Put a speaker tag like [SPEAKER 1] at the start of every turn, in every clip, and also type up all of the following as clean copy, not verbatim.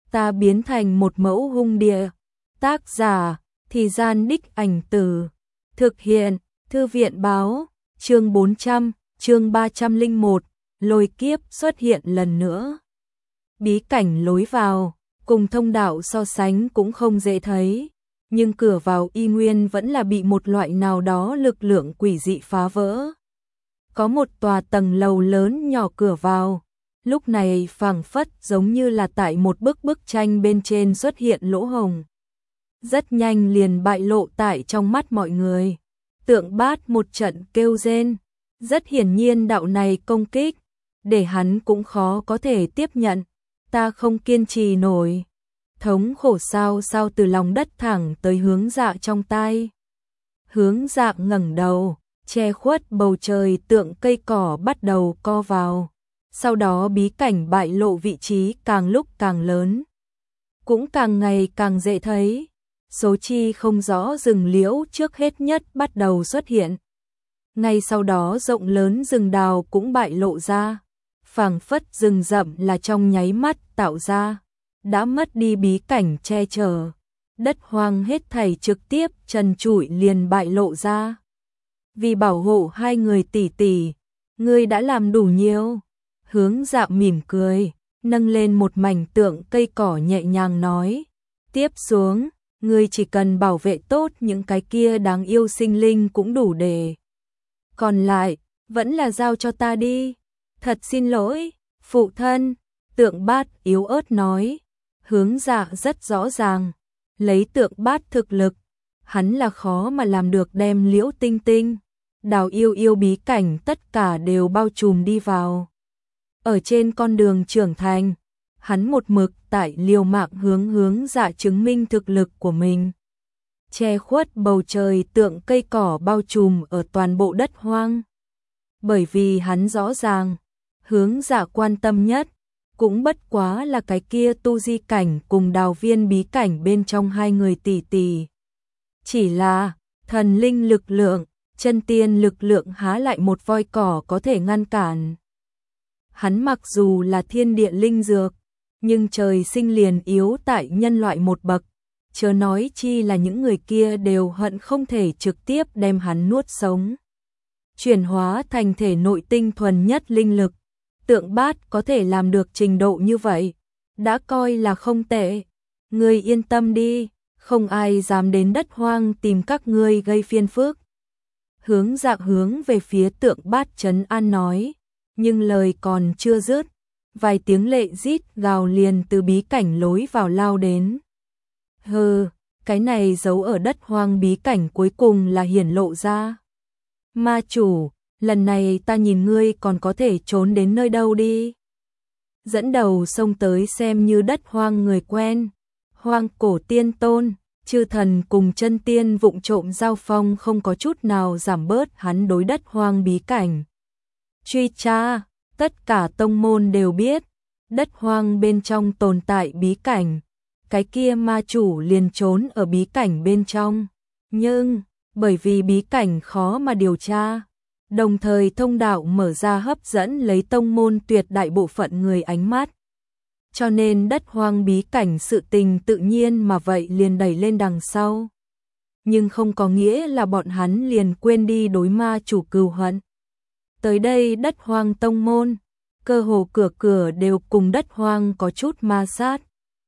[SPEAKER 1] ta biến thành một mẫu hung địa. Tác giả, Thì Gian Đích Ảnh Từ. Thực hiện, Thư viện báo, chương 400, chương 301, lôi kiếp xuất hiện lần nữa. Bí cảnh lối vào, cùng thông đạo so sánh cũng không dễ thấy, nhưng cửa vào y nguyên vẫn là bị một loại nào đó lực lượng quỷ dị phá vỡ. Có một tòa tầng lầu lớn nhỏ cửa vào, lúc này phảng phất giống như là tại một bức tranh bên trên xuất hiện lỗ hổng. Rất nhanh liền bại lộ tại trong mắt mọi người. Tượng Bát một trận kêu rên, rất hiển nhiên đạo này công kích, để hắn cũng khó có thể tiếp nhận, ta không kiên trì nổi. Thống khổ sao từ lòng đất thẳng tới Hướng Dạ trong tai. Hướng Dạ ngẩng đầu, che khuất bầu trời tượng cây cỏ bắt đầu co vào. Sau đó bí cảnh bại lộ vị trí càng lúc càng lớn, cũng càng ngày càng dễ thấy. Số chi không rõ rừng liễu trước hết nhất bắt đầu xuất hiện. Ngay sau đó rộng lớn rừng đào cũng bại lộ ra. Phảng phất rừng rậm là trong nháy mắt tạo ra, đã mất đi bí cảnh che chở. Đất hoang hết thảy trực tiếp trần trụi liền bại lộ ra. Vì bảo hộ hai người tỷ tỷ, ngươi đã làm đủ nhiều. Hướng Dạ mỉm cười, nâng lên một mảnh tượng cây cỏ nhẹ nhàng nói. Tiếp xuống, ngươi chỉ cần bảo vệ tốt những cái kia đáng yêu sinh linh cũng đủ để. Còn lại, vẫn là giao cho ta đi. Thật xin lỗi, phụ thân, Tượng Bát yếu ớt nói. Hướng Dạ rất rõ ràng, lấy Tượng Bát thực lực, hắn là khó mà làm được đem Liễu Tinh Tinh, Đào Yêu bí cảnh tất cả đều bao trùm đi vào. Ở trên con đường trưởng thành, hắn một mực tại liều mạng Hướng Dạ chứng minh thực lực của mình. Che khuất bầu trời tượng cây cỏ bao trùm ở toàn bộ đất hoang. Bởi vì hắn rõ ràng, Hướng Dạ quan tâm nhất, cũng bất quá là cái kia tu di cảnh cùng đào viên bí cảnh bên trong hai người tỷ tỷ. Chỉ là, thần linh lực lượng, chân tiên lực lượng há lại một voi cỏ có thể ngăn cản. Hắn mặc dù là thiên địa linh dược, nhưng trời sinh liền yếu tại nhân loại một bậc, chớ nói chi là những người kia đều hận không thể trực tiếp đem hắn nuốt sống. Chuyển hóa thành thể nội tinh thuần nhất linh lực, Tượng Bát có thể làm được trình độ như vậy, đã coi là không tệ. Ngươi yên tâm đi, không ai dám đến đất hoang tìm các ngươi gây phiền phức. Hướng Dạ hướng về phía Tượng Bát trấn an nói, nhưng lời còn chưa dứt, vài tiếng lệ rít gào liền từ bí cảnh lối vào lao đến. Hừ, cái này giấu ở đất hoang bí cảnh cuối cùng là hiển lộ ra. Ma chủ, lần này ta nhìn ngươi còn có thể trốn đến nơi đâu đi. Dẫn đầu xông tới xem như đất hoang người quen. Hoang cổ tiên tôn, chư thần cùng chân tiên vụng trộm giao phong không có chút nào giảm bớt hắn đối đất hoang bí cảnh. Truy tra, tất cả tông môn đều biết, đất hoang bên trong tồn tại bí cảnh. Cái kia ma chủ liền trốn ở bí cảnh bên trong. Nhưng, bởi vì bí cảnh khó mà điều tra, đồng thời thông đạo mở ra hấp dẫn lấy tông môn tuyệt đại bộ phận người ánh mắt. Cho nên đất hoang bí cảnh sự tình tự nhiên mà vậy liền đẩy lên đằng sau. Nhưng không có nghĩa là bọn hắn liền quên đi đối ma chủ cừu hận. Tới đây đất hoang tông môn, cơ hồ cửa đều cùng đất hoang có chút ma sát.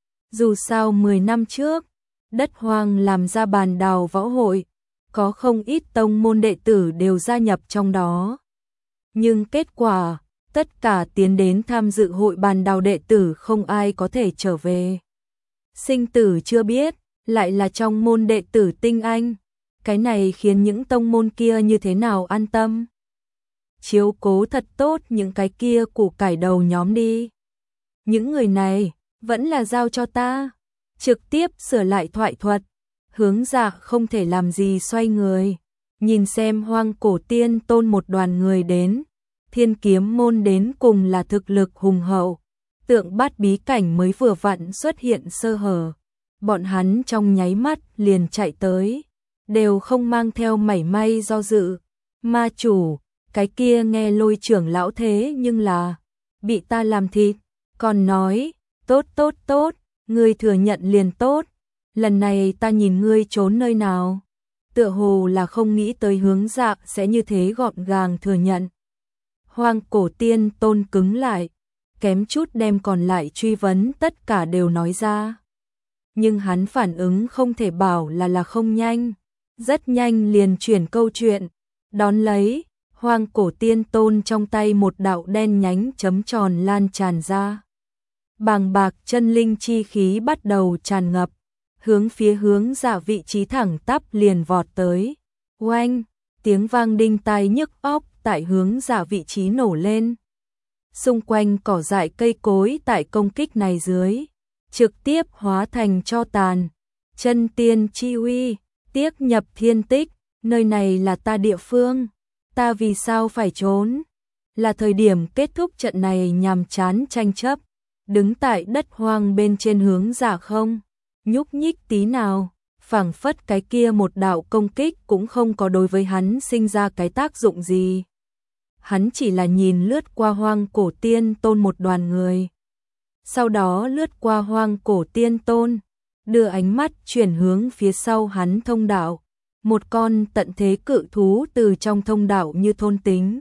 [SPEAKER 1] Dù sao 10 năm trước, đất hoang làm ra bàn đào võ hội, có không ít tông môn đệ tử đều gia nhập trong đó. Nhưng kết quả, tất cả tiến đến tham dự hội bàn đào đệ tử không ai có thể trở về. Sinh tử chưa biết, lại là trong môn đệ tử tinh anh. Cái này khiến những tông môn kia như thế nào an tâm. Chiếu cố thật tốt những cái kia củ cải đầu nhóm đi. Những người này, vẫn là giao cho ta. Trực tiếp sửa lại thoại thuật. Hướng Dạ không thể làm gì xoay người. Nhìn xem hoang cổ tiên tôn một đoàn người đến. Thiên kiếm môn đến cùng là thực lực hùng hậu. Tượng Bát bí cảnh mới vừa vặn xuất hiện sơ hở. Bọn hắn trong nháy mắt liền chạy tới. Đều không mang theo mảy may do dự. Ma chủ, cái kia nghe Lôi trưởng lão thế nhưng là bị ta làm thịt. Còn nói, tốt, Ngươi thừa nhận liền tốt, lần này ta nhìn ngươi trốn nơi nào. Tựa hồ là không nghĩ tới Hướng Dạ sẽ như thế gọn gàng thừa nhận. Hoang Cổ Tiên Tôn cứng lại, kém chút đem còn lại truy vấn tất cả đều nói ra. Nhưng hắn phản ứng không thể bảo là không nhanh, rất nhanh liền chuyển câu chuyện, đón lấy, Hoang Cổ Tiên Tôn trong tay một đạo đen nhánh chấm tròn lan tràn ra. Bàng bạc chân linh chi khí bắt đầu tràn ngập, hướng phía Hướng Dạ vị trí thẳng tắp liền vọt tới. Oanh, tiếng vang đinh tai nhức óc tại Hướng Dạ vị trí nổ lên. Xung quanh cỏ dại cây cối tại công kích này dưới, trực tiếp hóa thành tro tàn. Chân tiên chi uy, tiếc nhập thiên tích, nơi này là ta địa phương, ta vì sao phải trốn? Là thời điểm kết thúc trận này nhàm chán tranh chấp, đứng tại đất hoang bên trên Hướng Dạ không nhúc nhích tí nào, phảng phất cái kia một đạo công kích cũng không có đối với hắn sinh ra cái tác dụng gì. Hắn chỉ là nhìn lướt qua Hoang Cổ Tiên Tôn một đoàn người, sau đó lướt qua Hoang Cổ Tiên Tôn, đưa ánh mắt chuyển hướng phía sau hắn thông đạo, một con tận thế cự thú từ trong thông đạo như thôn tính,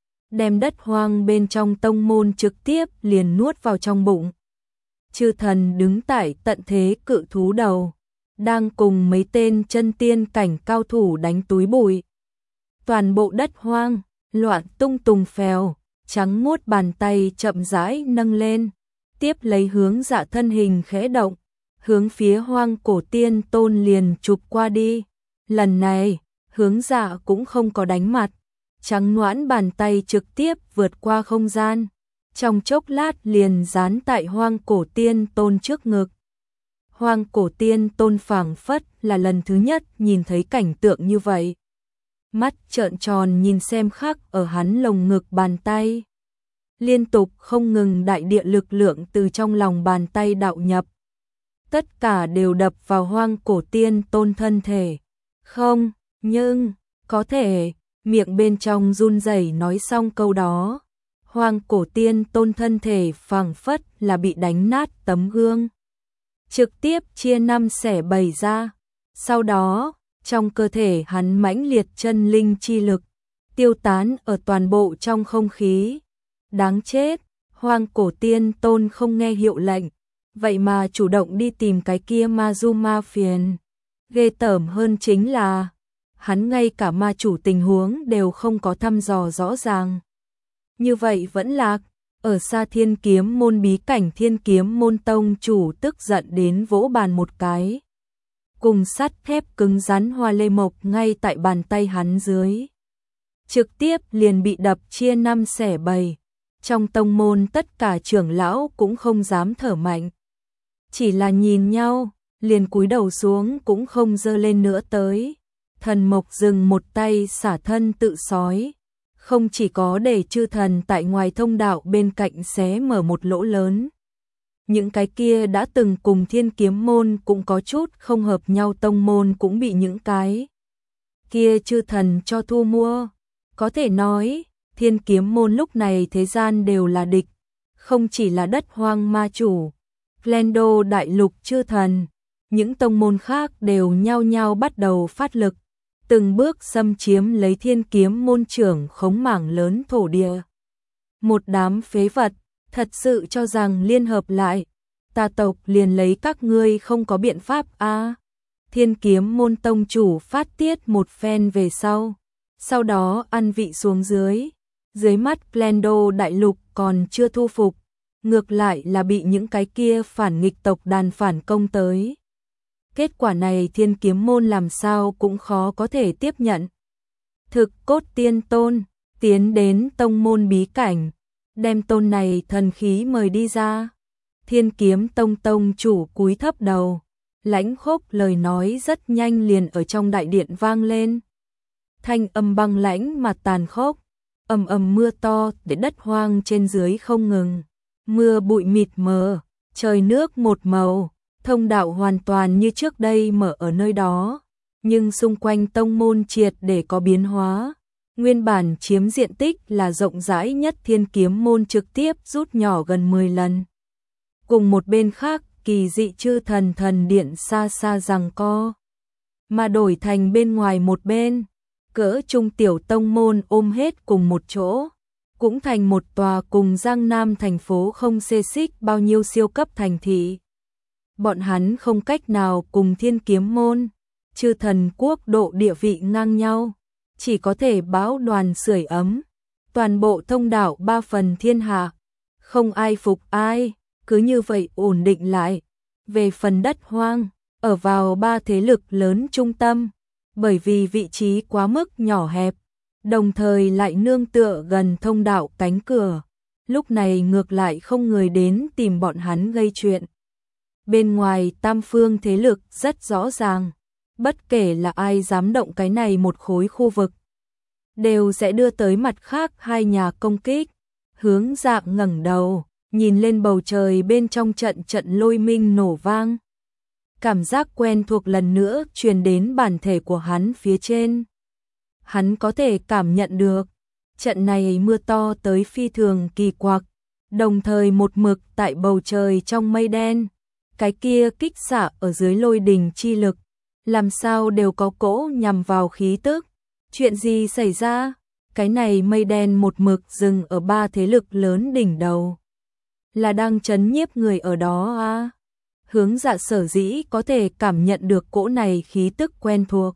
[SPEAKER 1] đem đất hoang bên trong tông môn trực tiếp liền nuốt vào trong bụng. Chư thần đứng tại tận thế cự thú đầu, đang cùng mấy tên chân tiên cảnh cao thủ đánh túi bụi. Toàn bộ đất hoang loạn tung tùng phèo, trắng muốt bàn tay chậm rãi nâng lên, tiếp lấy Hướng Dạ thân hình khẽ động, hướng phía Hoang Cổ Tiên Tôn liền chụp qua đi. Lần này, Hướng Dạ cũng không có đánh mặt, trắng nõn bàn tay trực tiếp vượt qua không gian, trong chốc lát liền dán tại Hoang Cổ Tiên Tôn trước ngực. Hoang Cổ Tiên Tôn phảng phất là lần thứ nhất nhìn thấy cảnh tượng như vậy. Mắt trợn tròn nhìn xem khắc ở hắn lồng ngực bàn tay. Liên tục không ngừng đại địa lực lượng từ trong lòng bàn tay đạo nhập. Tất cả đều đập vào Hoang Cổ Tiên Tôn thân thể. Không, nhưng, có thể, miệng bên trong run rẩy nói xong câu đó. Hoang Cổ Tiên Tôn thân thể phảng phất là bị đánh nát tấm gương, trực tiếp chia năm xẻ bảy ra. Sau đó, trong cơ thể hắn mãnh liệt chân linh chi lực, tiêu tán ở toàn bộ trong không khí. Đáng chết, Hoang Cổ Tiên Tôn không nghe hiệu lệnh, vậy mà chủ động đi tìm cái kia ma phiền. Ghê tởm hơn chính là, hắn ngay cả ma chủ tình huống đều không có thăm dò rõ ràng. Như vậy vẫn lạc, ở xa Thiên Kiếm Môn bí cảnh Thiên Kiếm Môn tông chủ tức giận đến vỗ bàn một cái. Cùng sắt thép cứng rắn hoa lê mộc ngay tại bàn tay hắn dưới. Trực tiếp liền bị đập chia năm xẻ bảy. Trong tông môn tất cả trưởng lão cũng không dám thở mạnh. Chỉ là nhìn nhau, liền cúi đầu xuống cũng không giơ lên nữa tới. Thần mộc dừng một tay xả thân tự sói. Không chỉ có để chư thần tại ngoài thông đạo bên cạnh xé mở một lỗ lớn. Những cái kia đã từng cùng Thiên Kiếm Môn cũng có chút không hợp nhau tông môn cũng bị những cái kia chư thần cho thu mua. Có thể nói, Thiên Kiếm Môn lúc này thế gian đều là địch, không chỉ là đất hoang ma chủ, Glendo đại lục chư thần, những tông môn khác đều nhao nhao bắt đầu phát lực, từng bước xâm chiếm lấy Thiên Kiếm Môn trưởng khống mảng lớn thổ địa. Một đám phế vật, thật sự cho rằng liên hợp lại, tà tộc liền lấy các ngươi không có biện pháp a. Thiên Kiếm Môn tông chủ phát tiết một phen về sau đó ăn vị xuống dưới mắt Glendo đại lục còn chưa thu phục, ngược lại là bị những cái kia phản nghịch tộc đàn phản công tới. Kết quả này Thiên Kiếm Môn làm sao cũng khó có thể tiếp nhận. Thực Cốt Tiên Tôn tiến đến tông môn bí cảnh, đem tôn này thần khí mời đi ra. Thiên Kiếm Tông tông chủ cúi thấp đầu, lãnh khốc lời nói rất nhanh liền ở trong đại điện vang lên. Thanh âm băng lãnh mà tàn khốc, ầm ầm mưa to để đất hoang trên dưới không ngừng. Mưa bụi mịt mờ, trời nước một màu, thông đạo hoàn toàn như trước đây mở ở nơi đó, nhưng xung quanh tông môn triệt để có biến hóa. Nguyên bản chiếm diện tích là rộng rãi nhất Thiên Kiếm Môn trực tiếp rút nhỏ gần 10 lần. Cùng một bên khác, kỳ dị chư thần thần điện xa xa giằng co, mà đổi thành bên ngoài một bên, cỡ trung tiểu tông môn ôm hết cùng một chỗ, cũng thành một tòa cùng Giang Nam thành phố không xê xích bao nhiêu siêu cấp thành thị. Bọn hắn không cách nào cùng Thiên Kiếm môn, chư thần quốc độ địa vị ngang nhau, chỉ có thể báo đoàn sưởi ấm, toàn bộ thông đạo 3 phần thiên hạ, không ai phục ai, cứ như vậy ổn định lại. Về phần đất hoang, ở vào 3 thế lực lớn trung tâm, bởi vì vị trí quá mức nhỏ hẹp, đồng thời lại nương tựa gần thông đạo cánh cửa, lúc này ngược lại không người đến tìm bọn hắn gây chuyện. Bên ngoài tam phương thế lực rất rõ ràng, bất kể là ai dám động cái này một khối khu vực, đều sẽ đưa tới mặt khác hai nhà công kích. Hướng Dạ ngẩng đầu, nhìn lên bầu trời bên trong trận trận lôi minh nổ vang. Cảm giác quen thuộc lần nữa truyền đến bản thể của hắn phía trên. Hắn có thể cảm nhận được, trận này mưa to tới phi thường kỳ quặc, đồng thời một mực tại bầu trời trong mây đen, cái kia kích xạ ở dưới lôi đình chi lực, làm sao đều có cỗ nhằm vào khí tức. Chuyện gì xảy ra? Cái này mây đen một mực dừng ở 3 thế lực lớn đỉnh đầu, là đang trấn nhiếp người ở đó à? Hướng Dạ sở dĩ có thể cảm nhận được cỗ này khí tức quen thuộc,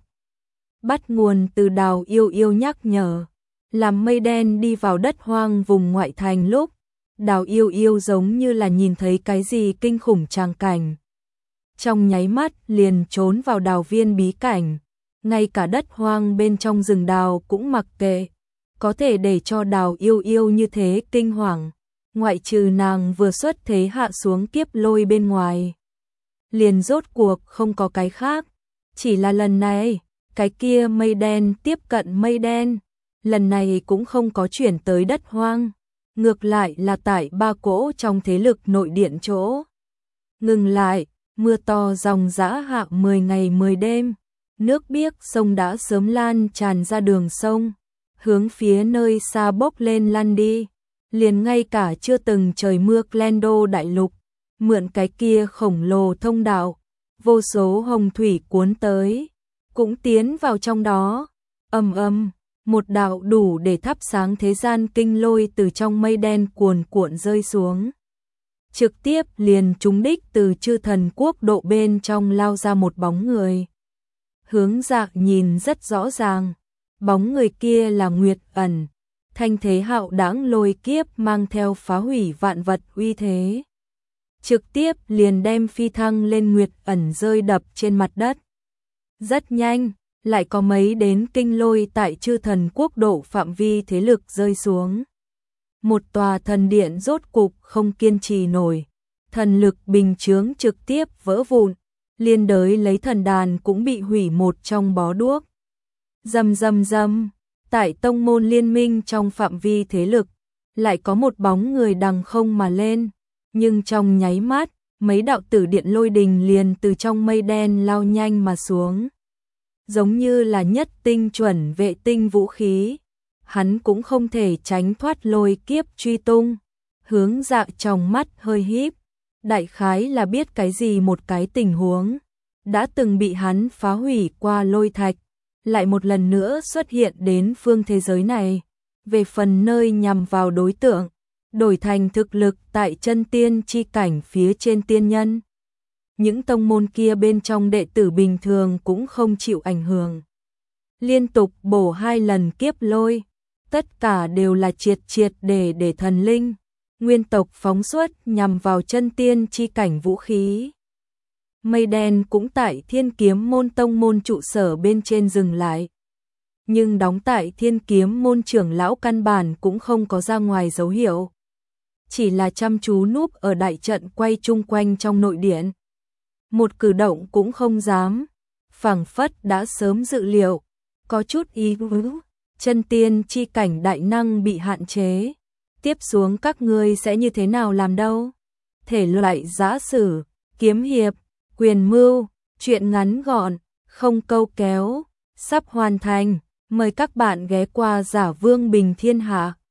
[SPEAKER 1] bắt nguồn từ Đào Yêu Yêu nhắc nhở. Làm mây đen đi vào đất hoang vùng ngoại thành lúc, Đào Yêu Yêu giống như là nhìn thấy cái gì kinh khủng tràng cảnh. Trong nháy mắt liền trốn vào đào viên bí cảnh, ngay cả đất hoang bên trong rừng đào cũng mặc kệ, có thể để cho Đào Yêu Yêu như thế kinh hoàng, ngoại trừ nàng vừa xuất thế hạ xuống kiếp lôi bên ngoài, liền rốt cuộc không có cái khác. Chỉ là lần này, cái kia mây đen tiếp cận mây đen, lần này cũng không có chuyển tới đất hoang, ngược lại là tại 3 cỗ trong thế lực nội điện chỗ. Ngừng lại, mưa to dòng dã hạ 10 ngày 10 đêm, nước biếc sông đã sớm lan tràn ra đường sông, hướng phía nơi xa bốc lên lăn đi, liền ngay cả chưa từng trời mưa Glendo đại lục, mượn cái kia khổng lồ thông đạo, vô số hồng thủy cuốn tới, cũng tiến vào trong đó. Ầm ầm, một đạo đủ để thắp sáng thế gian kinh lôi từ trong mây đen cuồn cuộn rơi xuống, trực tiếp liền trúng đích từ chư thần quốc độ bên trong lao ra một bóng người. Hướng Dạ nhìn rất rõ ràng, bóng người kia là Nguyệt Ẩn, thanh thế hạo đãng lôi kiếp mang theo phá hủy vạn vật uy thế, trực tiếp liền đem phi thăng lên Nguyệt Ẩn rơi đập trên mặt đất. Rất nhanh, lại có mấy đến kinh lôi tại chư thần quốc độ phạm vi thế lực rơi xuống. Một tòa thần điện rốt cục không kiên trì nổi, thần lực bình chướng trực tiếp vỡ vụn, liên đới lấy thần đàn cũng bị hủy một trong bó đuốc. Rầm rầm rầm, tại tông môn liên minh trong phạm vi thế lực, lại có một bóng người đằng không mà lên, nhưng trong nháy mắt, mấy đạo tử điện lôi đình liền từ trong mây đen lao nhanh mà xuống, giống như là nhất tinh chuẩn vệ tinh vũ khí. Hắn cũng không thể tránh thoát lôi kiếp truy tung. Hướng Dạ trong mắt hơi híp, đại khái là biết cái gì một cái tình huống đã từng bị hắn phá hủy qua lôi thạch, lại một lần nữa xuất hiện đến phương thế giới này. Về phần nơi nhằm vào đối tượng, đổi thành thực lực tại chân tiên chi cảnh phía trên tiên nhân. Những tông môn kia bên trong đệ tử bình thường cũng không chịu ảnh hưởng. Liên tục bổ 2 lần kiếp lôi, tất cả đều là triệt để thần linh, nguyên tộc phóng xuất nhằm vào chân tiên chi cảnh vũ khí. Mây đen cũng tại Thiên Kiếm môn tông môn trụ sở bên trên dừng lại. Nhưng đóng tại Thiên Kiếm môn trưởng lão căn bản cũng không có ra ngoài dấu hiệu. Chỉ là chăm chú núp ở đại trận quay chung quanh trong nội điện. Một cử động cũng không dám, phảng phất đã sớm dự liệu, có chút ý vứ. Chân tiên chi cảnh đại năng bị hạn chế, tiếp xuống các ngươi sẽ như thế nào làm đâu? Thể loại giã sử, kiếm hiệp, quyền mưu, truyện ngắn gọn, không câu kéo, sắp hoàn thành, mời các bạn ghé qua Giả Vương Bình Thiên Hạ.